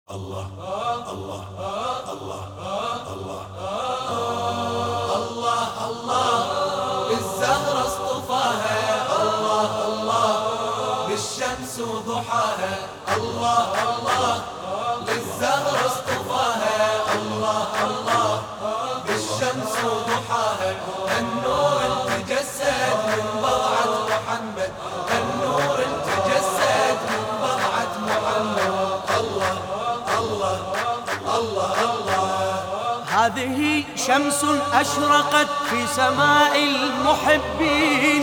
الله الله الله الله الله الله بالزهرة اصطفاها، الله الله بالشمس وضحاها، الله الله للزهرة اصطفاها، الله الله بالشمس وضحاها. النور تجسد من بضعة محمد، النور تجسد من بضعة محمد. الله الله الله الله. هذه شمس أشرقت في سماء المحبين،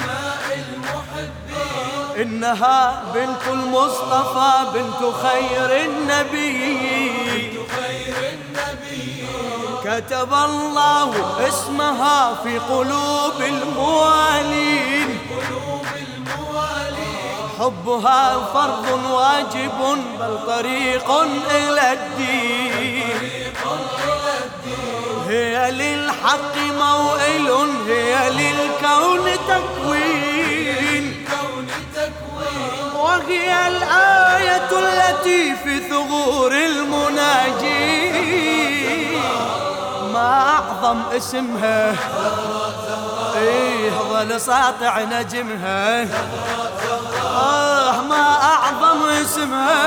إنها بنت المصطفى بنت خير النبي، كتب الله اسمها في قلوب الموالين، حبها فرض واجب بل طريق إلى الدين، هي للحق موئل، هي للكون تكوين، وهي الآية التي في ثغور المناجين. ما أعظم اسمها، إيه ظل ساطع نجمها، ما أعظم اسمها،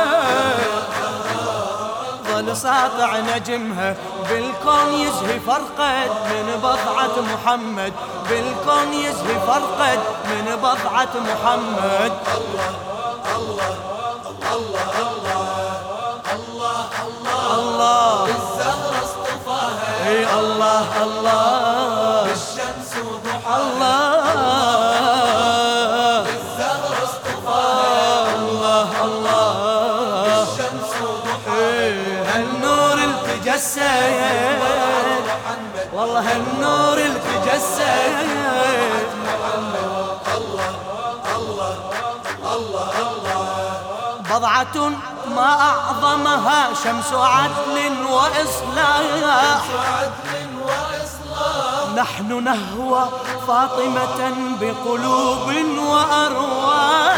ظل ساطع نجمها. بالكون يزهي فرقد من بضعة محمد، بالكون يزهي فرقد من بضعة محمد. الله الله الله الله الله الله بالزهرة اصطفاها، اي الله الله بالشمس وضحاها، الله بالزهرة اصطفاها، الله الله بالشمس وضحاها. هالنور التجسد، والله هالنور التجسد. بضعة ما أعظمها شمس عدل وإصلاح، نحن نهوى فاطمة بقلوب وأرواح،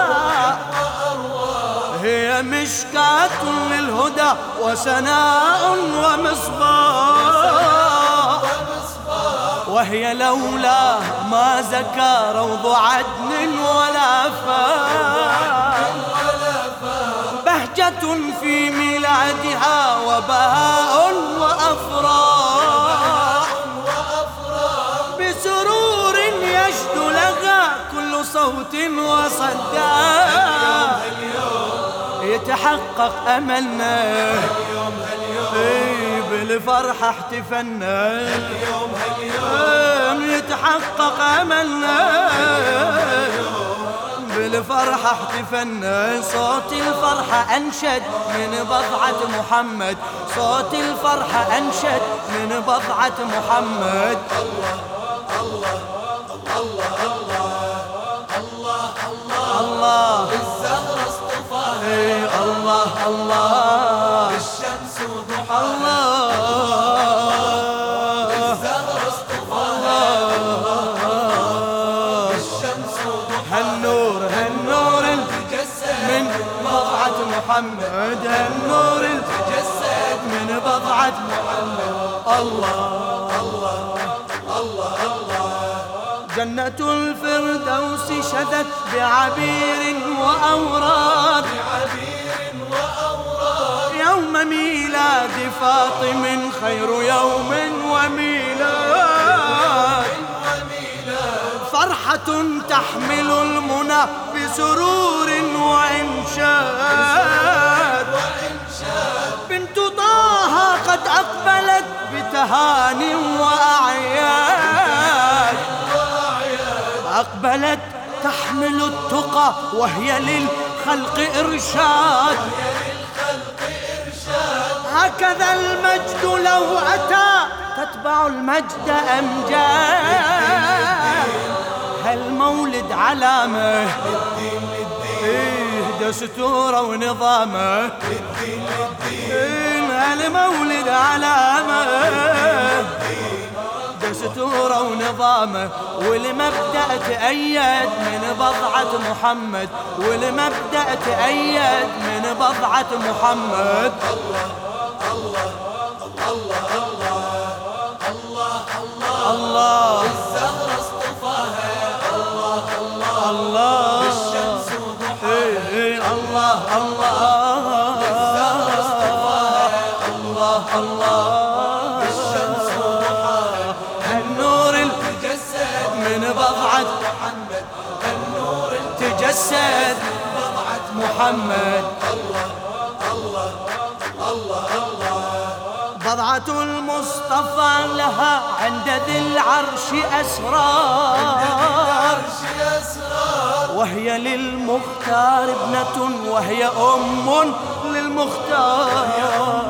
هي مشكاة للهدى وسناء ومصباح، وهي لولا ما زكى روض عدن ولا فاح، بهجة في ميلادها وبهاء وأفراح، بسرور يشدو لها كل صوت وصداح، يتحقق أملنا بالفرحة احتفلنا، يتحقق أملنا بالفرحة احتفلنا. صوت الفرحة أنشد من بضعة محمد، صوت الفرحة أنشد من بضعة محمد. الله الله الله الله الله الله بالزهرة اصطفاها، اي الله الله بالشمس وضحاها، الله بالزهرة اصطفاها، بالشمس وضحاها. هالنور تجسد من بضعة محمد، هالنور تجسد من بضعة محمد. الله الله الله الله. جنة الفردوس شدت بعبير وأوراد، يوم ميلاد فاطم خير يوم وميلاد، فرحة تحمل المنى بسرور وإنشاد، بنت طه قد أقبلت بتهان وأعياد، أقبلت تحمل التقى وهي للخلق إرشاد، هكذا المجد لو أتى تتبع المجد أمجاد. هالمولد علامة، دستوره ونظامه، هالمولد علامة، دستوره ونظامه، والمبدأ تأيد من بضعة محمد، والمبدأ تأيد من بضعة محمد. الله الزهرة اصطفاها الله الله بالشمس وضحاها الله الله الزهرة اصطفاها الله الله بالشمس وضحاها النور تجسد من بضعة محمد النور تجسد بضعة محمد. بضعة المصطفى لها عند ذي العرش أسرار، وهي للمختار ابنة وهي أم للمختار،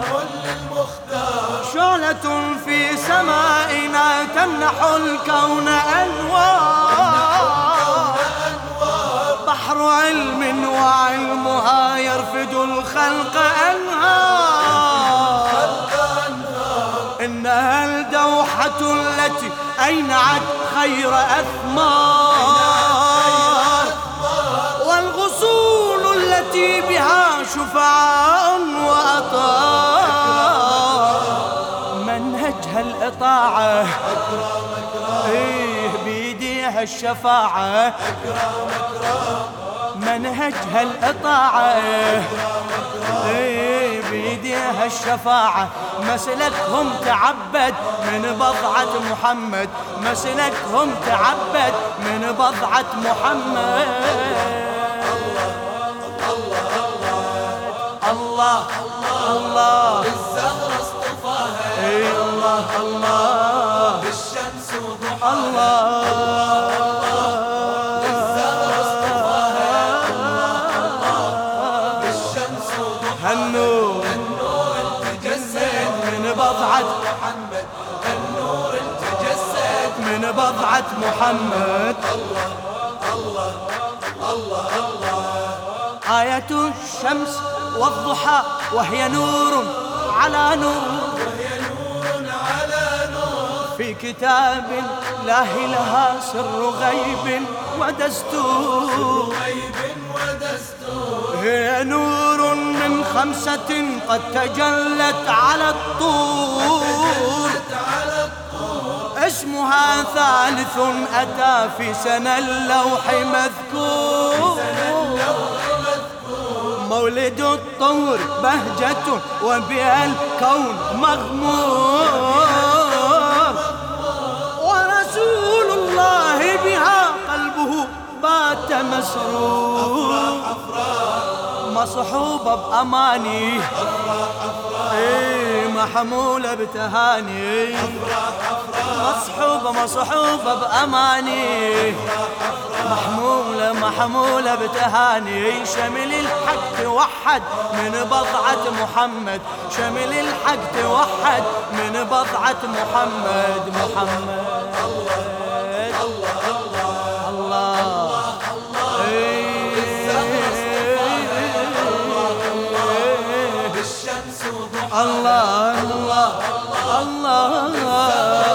شعلة في سمائنا تمنح الكون أنوار، بحر علم وعلمها يرفد الخلق أنهار، إنها الدوحة التي أينعت خير أثمار، والغصون التي بها شفعاء وأطار، منهجها الإطاعة بيديها الشفاعة، منهجها الإطاعة بيديها الشفاعة، مسلكهم تعبد من بضعة محمد، مسلكهم تعبد من بضعة محمد. الله الله الزهرة اصطفاها الله الله بالشمس وضحاها الله بالشمس وضحاها هالنور تجسد من بضعة محمد النور تجسد من بضعة محمد. آية الشمس والضحى وهي نور على نور، في كتاب الله لها سر غيب ودستور، هي نور من خمسة قد تجلت على الطور، اسمها ثالث أتى في سنة اللوح مذكور، مولد الطور بهجة وبها الكون مغمور، ورسول الله بها قلبه بات مسرور، مصحوبة بأماني محمولة بتهاني، مصحوبة بأماني محمولة بتهاني، شمل الحق توحد من بضعة محمد، شمل الحق توحد من بضعة محمد. الله بالشمس وضحاها الله الله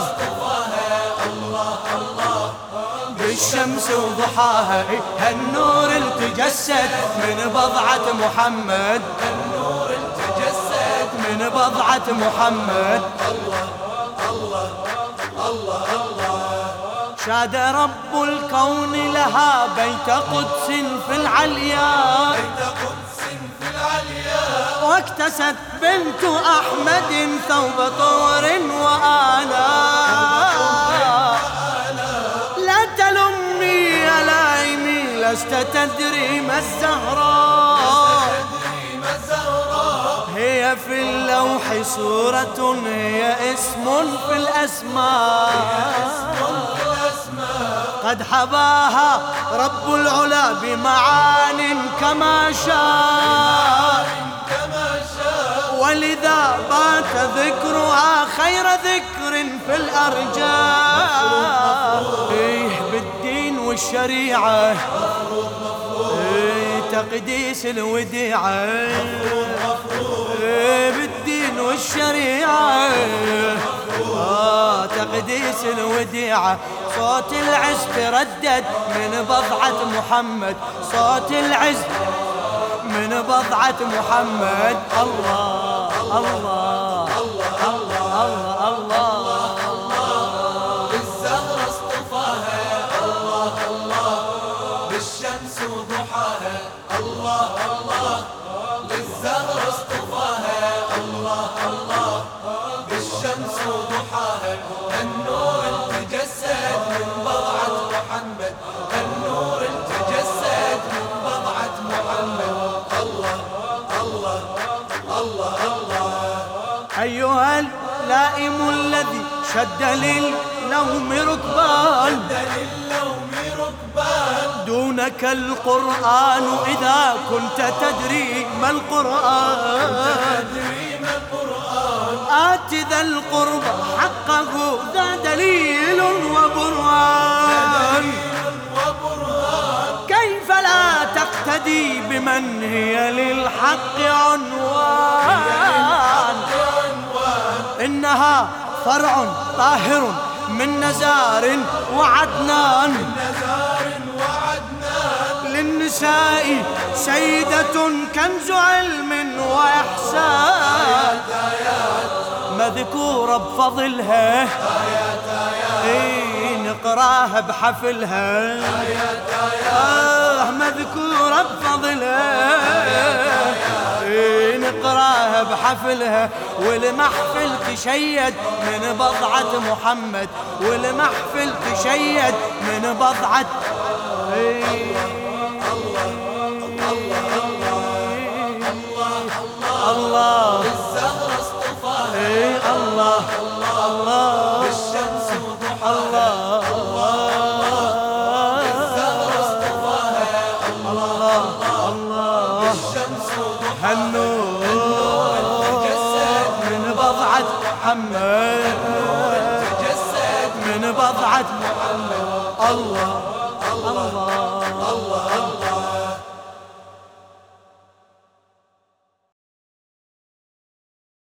بالشمس وضحاها، هالنور التجسد من بضعة محمد، النور تجسد من بضعة محمد. شاد رب الكون لها بيت قدس في العليا، واكتست بنت أحمد ثوب طور وآلاء، لا تلمي يا لايمي لست تدري ما الزهراء، هي في اللوح صورة هي اسم في الأسماء، قد حباها رب العلا بمعان كما شاء، ولذا بات ذكرها خير ذكر في الأرجاء، بالدين والشريعة تقديس الوديعة، بالدين والشريعة قديس الوديعة. صوت العز تردد من بضعة محمد، صوت العز من بضعة محمد. الله الله الله الله الله بالزهرة اصطفاها الله الله، بالشمس وضحاها الله الله، بالزهرة اصطفاها الله الله، بالشمس وضحاها. النور تجسد من بضعة محمد، النور تجسد من بضعة محمد. الله الله الله الله. أيها اللائم الذي شد للنوم ركبان، دونك القرآن إذا كنت تدري ما القرآن. آت ذا القرب حقه ذا دليل وبرهان. كيف لا تقتدي بمن هي للحق عنوان؟ إنها فرع طاهر من نزار وعدنان، للنساء سيدة كنز علم وإحسان، مذكورة بفضلها نقراها بحفلها. مذكورة بفضلها نقراها بحفلها. والمحفل تشيد من بضعة محمد، والمحفل تشيد من بضعة الله. بالزهرة اصطفاها الله الله، بالشمس وضحاها بالزهرة اصطفاها الله الله، بالشمس وضحاها. النور من بضعة محمد، تجسد من بضعة محمد. الله الله الله